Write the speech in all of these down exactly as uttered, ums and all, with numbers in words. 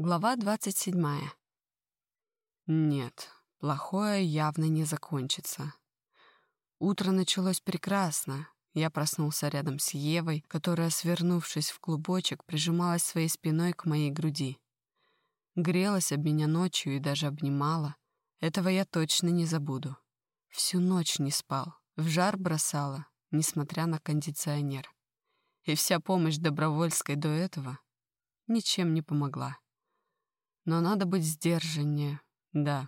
Глава двадцать седьмая. Нет, плохое явно не закончится. Утро началось прекрасно. Я проснулся рядом с Евой, которая, свернувшись в клубочек, прижималась своей спиной к моей груди. Грелась об меня ночью и даже обнимала. Этого я точно не забуду. Всю ночь не спал, в жар бросала, несмотря на кондиционер. И вся помощь Добровольской до этого ничем не помогла. Но надо быть сдержаннее, да.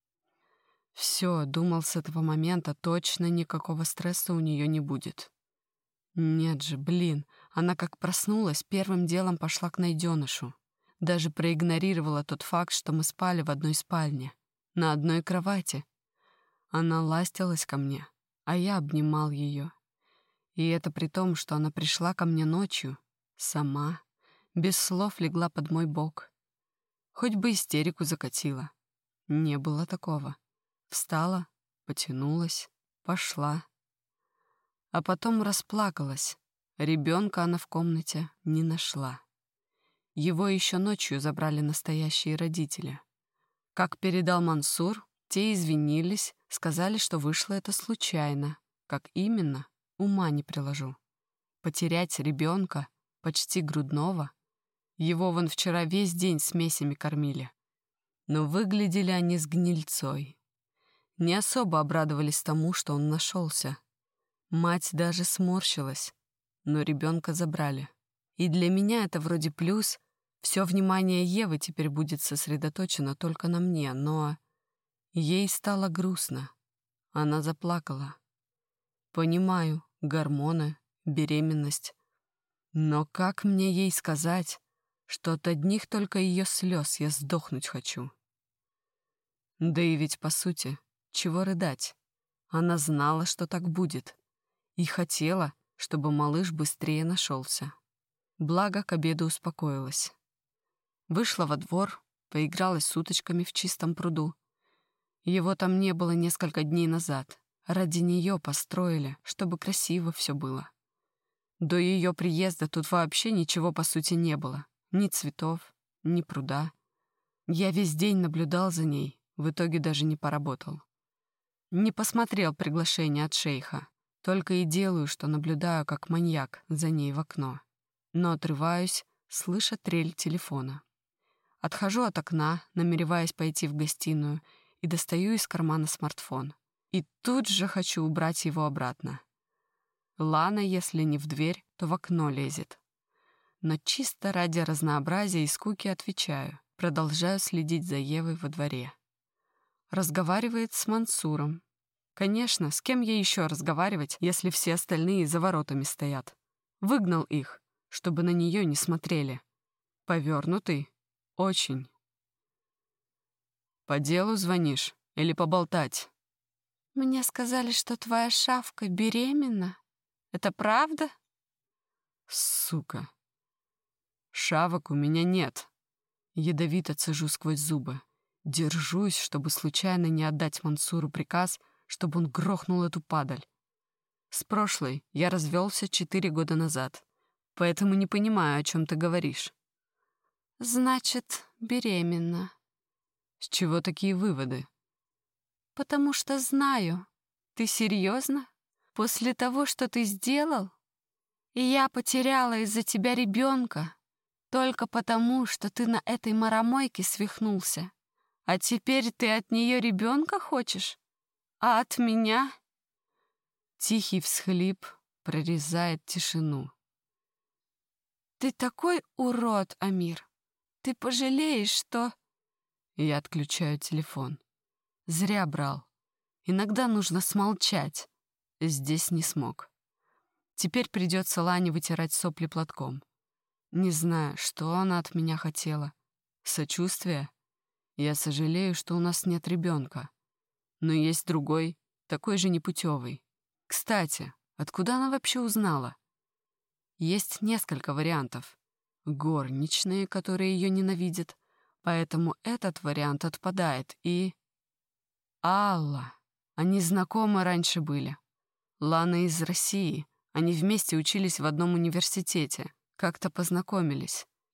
Все, думал, с этого момента точно никакого стресса у нее не будет. Нет же, блин, она как проснулась, первым делом пошла к найденышу. Даже проигнорировала тот факт, что мы спали в одной спальне, на одной кровати. Она ластилась ко мне, а я обнимал ее. И это при том, что она пришла ко мне ночью, сама, без слов легла под мой бок. Хоть бы истерику закатила. Не было такого. Встала, потянулась, пошла. А потом расплакалась. Ребенка она в комнате не нашла. Его еще ночью забрали настоящие родители. Как передал Мансур, те извинились, сказали, что вышло это случайно. Как именно, ума не приложу. Потерять ребенка, почти грудного. Его вон вчера весь день смесями кормили. Но выглядели они с гнильцой. Не особо обрадовались тому, что он нашелся. Мать даже сморщилась, но ребенка забрали. И для меня это вроде плюс. Все внимание Евы теперь будет сосредоточено только на мне, но ей стало грустно. Она заплакала. Понимаю, гормоны, беременность. Но как мне ей сказать, что от одних только ее слез я сдохнуть хочу? Да и ведь, по сути, чего рыдать? Она знала, что так будет, и хотела, чтобы малыш быстрее нашелся. Благо, к обеду успокоилась. Вышла во двор, поигралась с уточками в чистом пруду. Его там не было несколько дней назад. Ради нее построили, чтобы красиво все было. До ее приезда тут вообще ничего, по сути, не было. Ни цветов, ни пруда. Я весь день наблюдал за ней, в итоге даже не поработал. Не посмотрел приглашение от шейха, только и делаю, что наблюдаю, как маньяк, за ней в окно. Но отрываюсь, слыша трель телефона. Отхожу от окна, намереваясь пойти в гостиную, и достаю из кармана смартфон. И тут же хочу убрать его обратно. Лана, если не в дверь, то в окно лезет. Но чисто ради разнообразия и скуки отвечаю. Продолжаю следить за Евой во дворе. Разговаривает с Мансуром. Конечно, с кем ей еще разговаривать, если все остальные за воротами стоят? Выгнал их, чтобы на нее не смотрели. Повернутый? Очень. По делу звонишь или поболтать? Мне сказали, что твоя шавка беременна. Это правда? Сука. Шавок у меня нет. Ядовито цежу сквозь зубы. Держусь, чтобы случайно не отдать Мансуру приказ, чтобы он грохнул эту падаль. С прошлой я развелся четыре года назад, поэтому не понимаю, о чем ты говоришь. Значит, беременна. С чего такие выводы? Потому что знаю. Ты серьезно? После того, что ты сделал? И я потеряла из-за тебя ребенка. Только потому, что ты на этой маромойке свихнулся. А теперь ты от нее ребенка хочешь? А от меня? Тихий всхлип прорезает тишину. Ты такой урод, Амир. Ты пожалеешь, что... Я отключаю телефон. Зря брал. Иногда нужно смолчать. Здесь не смог. Теперь придется Лане вытирать сопли платком. Не знаю, что она от меня хотела. Сочувствие? Я сожалею, что у нас нет ребенка. Но есть другой, такой же непутевый. Кстати, откуда она вообще узнала? Есть несколько вариантов. Горничные, которые ее ненавидят. Поэтому этот вариант отпадает. И... Алла. Они знакомы раньше были. Лана из России. Они вместе учились в одном университете. Как-то познакомились.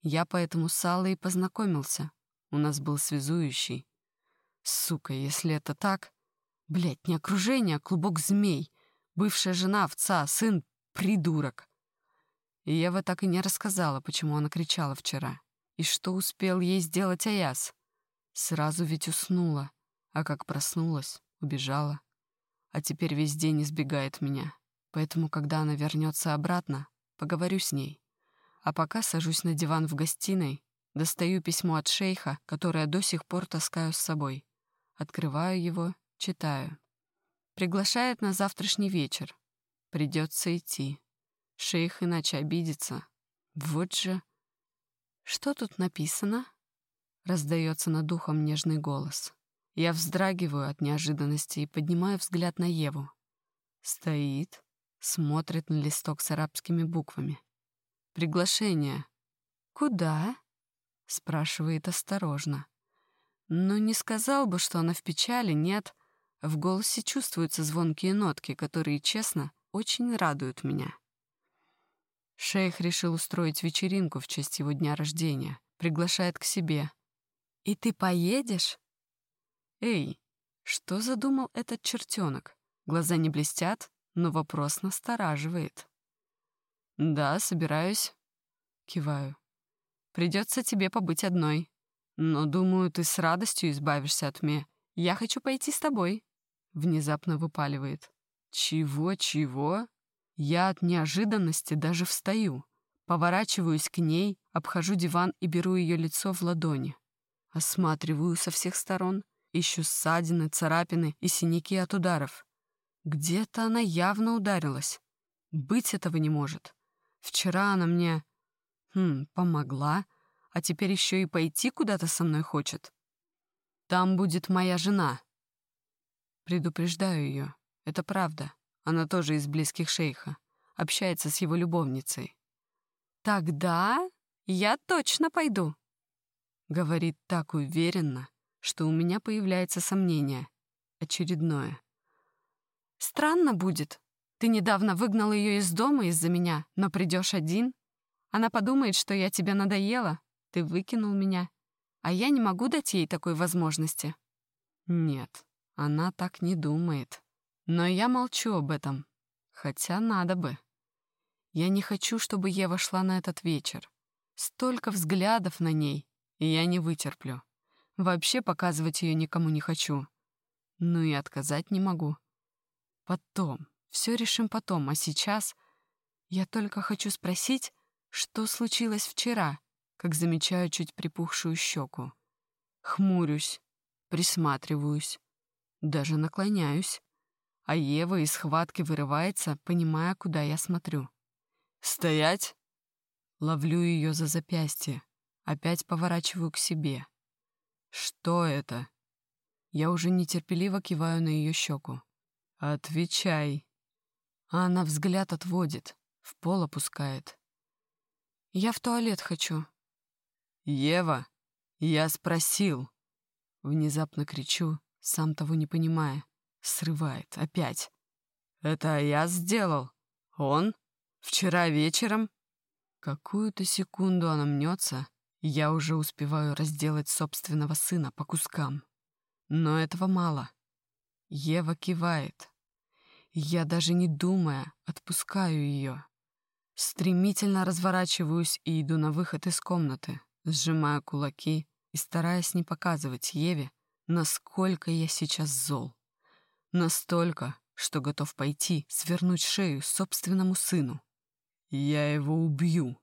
Я поэтому с Аллой и познакомился. У нас был связующий. Сука, если это так... Блядь, не окружение, а клубок змей. Бывшая жена, овца, сын — придурок. И Ева так и не рассказала, почему она кричала вчера. И что успел ей сделать Аяс. Сразу ведь уснула. А как проснулась, убежала. А теперь весь день избегает меня. Поэтому, когда она вернется обратно, поговорю с ней. А пока сажусь на диван в гостиной, достаю письмо от шейха, которое до сих пор таскаю с собой. Открываю его, читаю. Приглашает на завтрашний вечер. Придется идти. Шейх иначе обидится. Вот же... Что тут написано? Раздается над ухом нежный голос. Я вздрагиваю от неожиданности и поднимаю взгляд на Еву. Стоит, смотрит на листок с арабскими буквами. «Приглашение». «Куда?» — спрашивает осторожно. Но не сказал бы, что она в печали, нет. В голосе чувствуются звонкие нотки, которые, честно, очень радуют меня. Шейх решил устроить вечеринку в честь его дня рождения. Приглашает к себе. «И ты поедешь?» «Эй, что задумал этот чертенок? Глаза не блестят, но вопрос настораживает». «Да, собираюсь». Киваю. «Придется тебе побыть одной. Но, думаю, ты с радостью избавишься от меня. Я хочу пойти с тобой». Внезапно выпаливает. «Чего-чего?» Я от неожиданности даже встаю. Поворачиваюсь к ней, обхожу диван и беру ее лицо в ладони. Осматриваю со всех сторон, ищу ссадины, царапины и синяки от ударов. Где-то она явно ударилась. Быть этого не может. Вчера она мне... Хм, помогла, а теперь еще и пойти куда-то со мной хочет. Там будет моя жена. Предупреждаю ее. Это правда. Она тоже из близких шейха. Общается с его любовницей. «Тогда я точно пойду», — говорит так уверенно, что у меня появляется сомнение. Очередное. «Странно будет. Ты недавно выгнал ее из дома из-за меня, но придешь один. Она подумает, что я тебе надоела. Ты выкинул меня. А я не могу дать ей такой возможности». Нет, она так не думает. Но я молчу об этом. Хотя надо бы. Я не хочу, чтобы Ева шла на этот вечер. Столько взглядов на ней, и я не вытерплю. Вообще показывать ее никому не хочу. Ну и отказать не могу. Потом. Все решим потом. А сейчас я только хочу спросить, что случилось вчера, как замечаю чуть припухшую щеку. Хмурюсь, присматриваюсь, даже наклоняюсь. А Ева из схватки вырывается, понимая, куда я смотрю. «Стоять!» Ловлю ее за запястье. Опять поворачиваю к себе. «Что это?» Я уже нетерпеливо киваю на ее щеку. «Отвечай!» А она взгляд отводит, в пол опускает. «Я в туалет хочу». «Ева, я спросил!» Внезапно кричу, сам того не понимая. Срывает опять. «Это я сделал? Он? Вчера вечером?» Какую-то секунду она мнется, и я уже успеваю разделать собственного сына по кускам. Но этого мало. Ева кивает. Я, даже не думая, отпускаю ее. Стремительно разворачиваюсь и иду на выход из комнаты, сжимая кулаки и стараясь не показывать Еве, насколько я сейчас зол. Настолько, что готов пойти свернуть шею собственному сыну. Я его убью.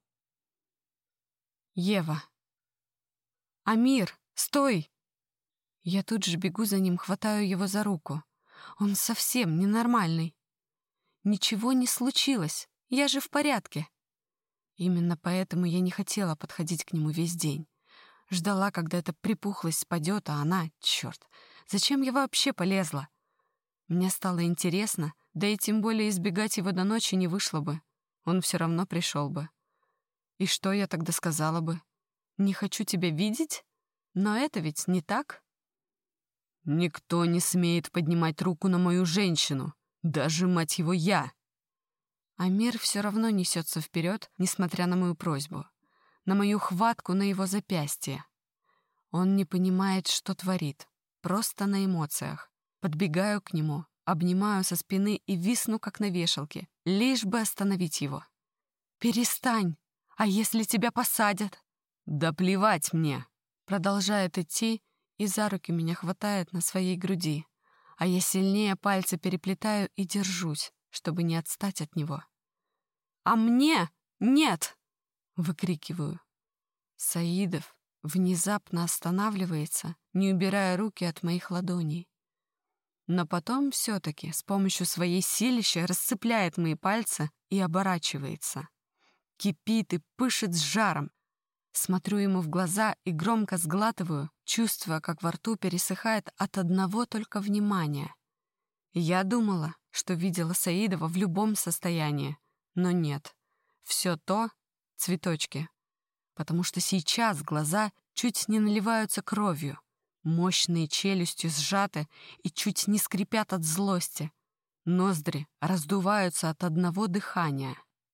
Ева. «Амир, стой!» Я тут же бегу за ним, хватаю его за руку. Он совсем ненормальный. Ничего не случилось, я же в порядке. Именно поэтому я не хотела подходить к нему весь день. Ждала, когда эта припухлость спадет, а она, черт, зачем я вообще полезла? Мне стало интересно, да и тем более избегать его до ночи не вышло бы. Он все равно пришел бы. И что я тогда сказала бы? Не хочу тебя видеть? Но это ведь не так. Никто не смеет поднимать руку на мою женщину. Даже, мать его, я. А мир все равно несется вперед, несмотря на мою просьбу. на мою хватку на его запястье. Он не понимает, что творит, просто на эмоциях. Подбегаю к нему, обнимаю со спины и висну, как на вешалке, лишь бы остановить его. «Перестань! А если тебя посадят?» «Да плевать мне!» Продолжает идти и за руки меня хватает на своей груди, а я сильнее пальцы переплетаю и держусь, чтобы не отстать от него. «А мне нет!» — выкрикиваю. Саидов внезапно останавливается, не убирая руки от моих ладоней. Но потом все-таки с помощью своей силища расцепляет мои пальцы и оборачивается. Кипит и пышет с жаром. Смотрю ему в глаза и громко сглатываю, чувствуя, как во рту пересыхает от одного только внимания. Я думала, что видела Саидова в любом состоянии, но нет. Все то — цветочки. Потому что сейчас глаза чуть не наливаются кровью, мощные челюсти сжаты и чуть не скрипят от злости. Ноздри раздуваются от одного дыхания.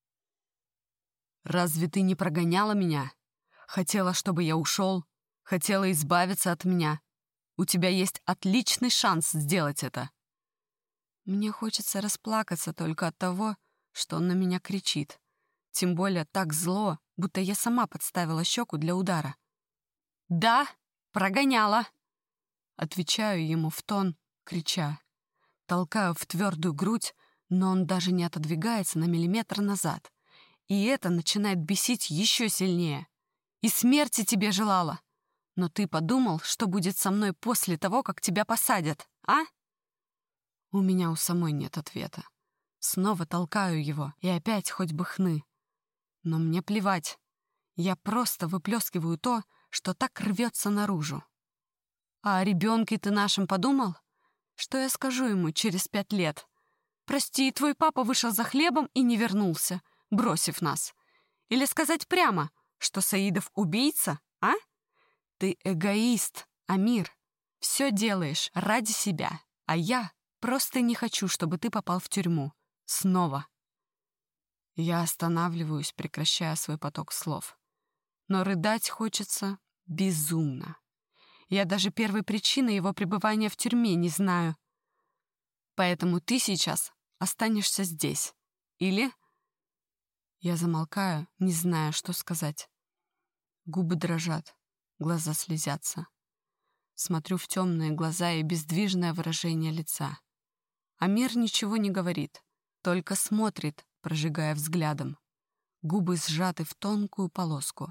«Разве ты не прогоняла меня? Хотела, чтобы я ушел? Хотела избавиться от меня? У тебя есть отличный шанс сделать это!» Мне хочется расплакаться только от того, что он на меня кричит. Тем более так зло, будто я сама подставила щеку для удара. «Да, прогоняла!» Отвечаю ему в тон, крича. Толкаю в твердую грудь, но он даже не отодвигается на миллиметр назад. И это начинает бесить еще сильнее. «И смерти тебе желала! Но ты подумал, что будет со мной после того, как тебя посадят, а?» У меня у самой нет ответа. Снова толкаю его, и опять хоть бы хны. Но мне плевать. Я просто выплескиваю то, что так рвется наружу. «А о ребенке ты нашем подумал? Что я скажу ему через пять лет? Прости, твой папа вышел за хлебом и не вернулся, бросив нас. Или сказать прямо, что Саидов убийца, а? Ты эгоист, Амир. Все делаешь ради себя, а я просто не хочу, чтобы ты попал в тюрьму. Снова». Я останавливаюсь, прекращая свой поток слов. Но рыдать хочется безумно. Я даже первой причины его пребывания в тюрьме не знаю. Поэтому ты сейчас останешься здесь. Или... Я замолкаю, не зная, что сказать. Губы дрожат, глаза слезятся. Смотрю в темные глаза и бездвижное выражение лица. Амир ничего не говорит, только смотрит, прожигая взглядом. Губы сжаты в тонкую полоску.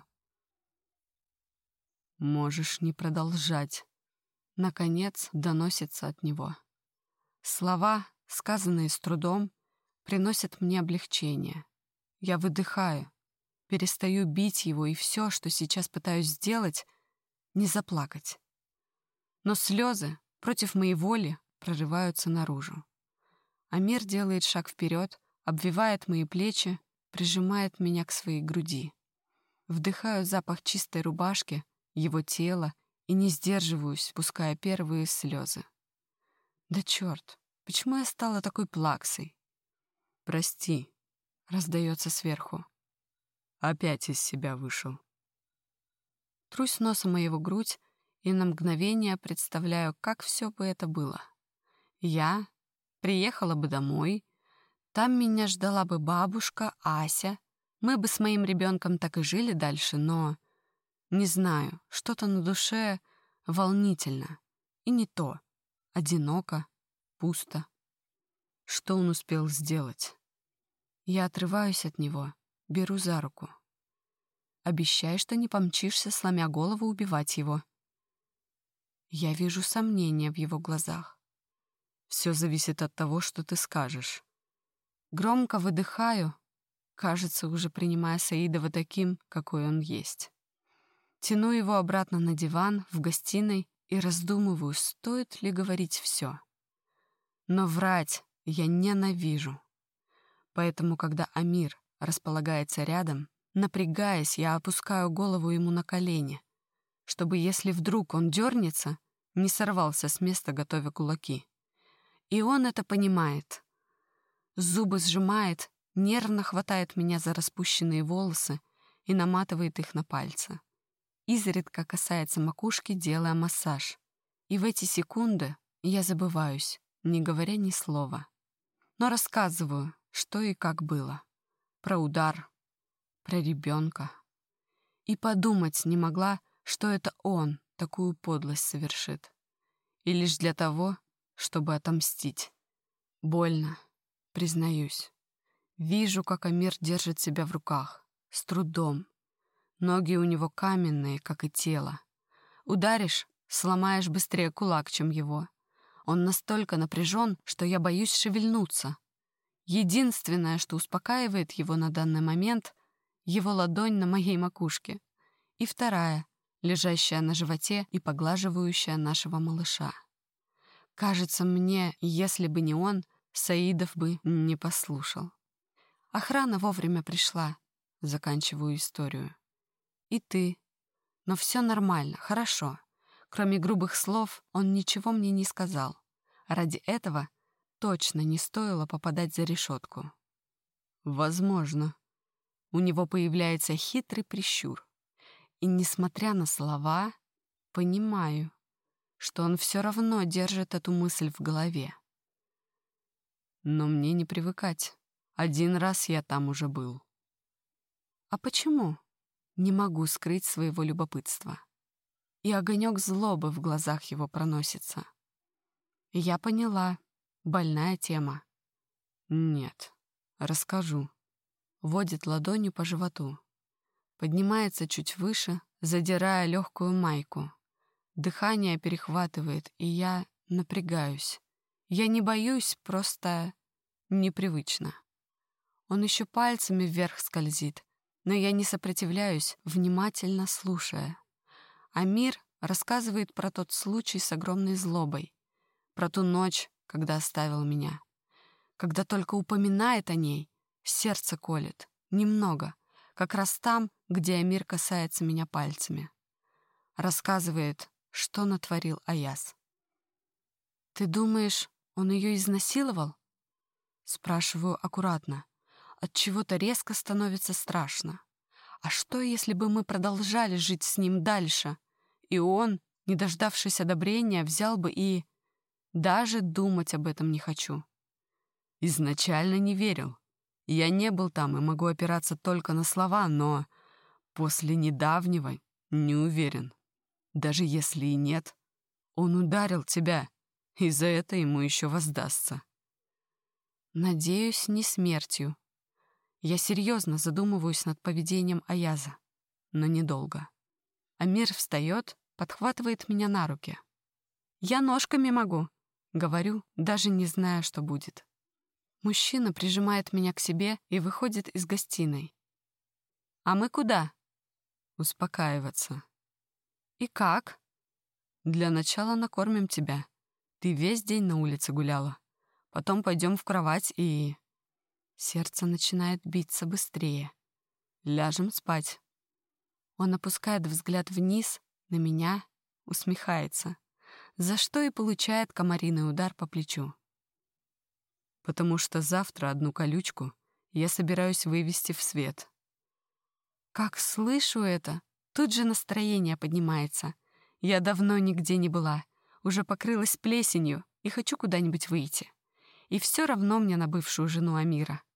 «Можешь не продолжать», — наконец доносится от него. Слова, сказанные с трудом, приносят мне облегчение. Я выдыхаю, перестаю бить его, и все, что сейчас пытаюсь сделать, не заплакать. Но слезы против моей воли прорываются наружу. Амир делает шаг вперед, обвивает мои плечи, прижимает меня к своей груди. Вдыхаю запах чистой рубашки, его тела, и не сдерживаюсь, пуская первые слезы. Да черт, почему я стала такой плаксой? «Прости», — раздается сверху. Опять из себя вышел. Трусь носом моего грудь и на мгновение представляю, как все бы это было. Я приехала бы домой, там меня ждала бы бабушка, Ася, мы бы с моим ребенком так и жили дальше, но... Не знаю, что-то на душе волнительно. И не то. Одиноко, пусто. Что он успел сделать? Я отрываюсь от него, беру за руку. Обещай, что не помчишься, сломя голову, убивать его. Я вижу сомнения в его глазах. Все зависит от того, что ты скажешь. Громко выдыхаю, кажется, уже принимая Саидова таким, какой он есть. Тяну его обратно на диван в гостиной и раздумываю, стоит ли говорить все. Но врать я ненавижу. Поэтому, когда Амир располагается рядом, напрягаясь, я опускаю голову ему на колени, чтобы, если вдруг он дернется, не сорвался с места, готовя кулаки. И он это понимает. Зубы сжимает, нервно хватает меня за распущенные волосы, и наматывает их на пальцы. Изредка касается макушки, делая массаж. И в эти секунды я забываюсь, не говоря ни слова. Но рассказываю, что и как было. Про удар, про ребенка. И подумать не могла, что это он такую подлость совершит. И лишь для того, чтобы отомстить. Больно, признаюсь. Вижу, как Амир держит себя в руках, с трудом. Ноги у него каменные, как и тело. Ударишь, сломаешь быстрее кулак, чем его. Он настолько напряжен, что я боюсь шевельнуться. Единственное, что успокаивает его на данный момент — его ладонь на моей макушке. И вторая, лежащая на животе и поглаживающая нашего малыша. Кажется мне, если бы не он, Саидов бы не послушал. Охрана вовремя пришла. Заканчиваю историю. И ты. Но все нормально, хорошо. Кроме грубых слов, он ничего мне не сказал. Ради этого точно не стоило попадать за решетку. Возможно. У него появляется хитрый прищур. И, несмотря на слова, понимаю, что он все равно держит эту мысль в голове. Но мне не привыкать. Один раз я там уже был. А почему? Не могу скрыть своего любопытства. И огонек злобы в глазах его проносится. Я поняла. Больная тема. Нет, расскажу. Водит ладонью по животу. Поднимается чуть выше, задирая легкую майку. Дыхание перехватывает, и я напрягаюсь. Я не боюсь, просто непривычно. Он еще пальцами вверх скользит, но я не сопротивляюсь, внимательно слушая. Амир рассказывает про тот случай с огромной злобой, про ту ночь, когда оставил меня. Когда только упоминает о ней, сердце колет. Немного, как раз там, где Амир касается меня пальцами. Рассказывает, что натворил Аяз. «Ты думаешь, он ее изнасиловал?» Спрашиваю аккуратно. Отчего-то резко становится страшно. А что, если бы мы продолжали жить с ним дальше, и он, не дождавшись одобрения, взял бы и... Даже думать об этом не хочу. Изначально не верил. Я не был там и могу опираться только на слова, но после недавнего не уверен. Даже если и нет, он ударил тебя, и за это ему еще воздастся. Надеюсь, не смертью. Я серьезно задумываюсь над поведением Аяза, но недолго. Амир встает, подхватывает меня на руки. «Я ножками могу», — говорю, даже не зная, что будет. Мужчина прижимает меня к себе и выходит из гостиной. «А мы куда?» «Успокаиваться». «И как?» «Для начала накормим тебя. Ты весь день на улице гуляла. Потом пойдем в кровать и...» Сердце начинает биться быстрее. Ляжем спать. Он опускает взгляд вниз, на меня, усмехается, за что и получает комариный удар по плечу. Потому что завтра одну колючку я собираюсь вывести в свет. Как слышу это, тут же настроение поднимается. Я давно нигде не была, уже покрылась плесенью и хочу куда-нибудь выйти. И все равно мне на бывшую жену Амира.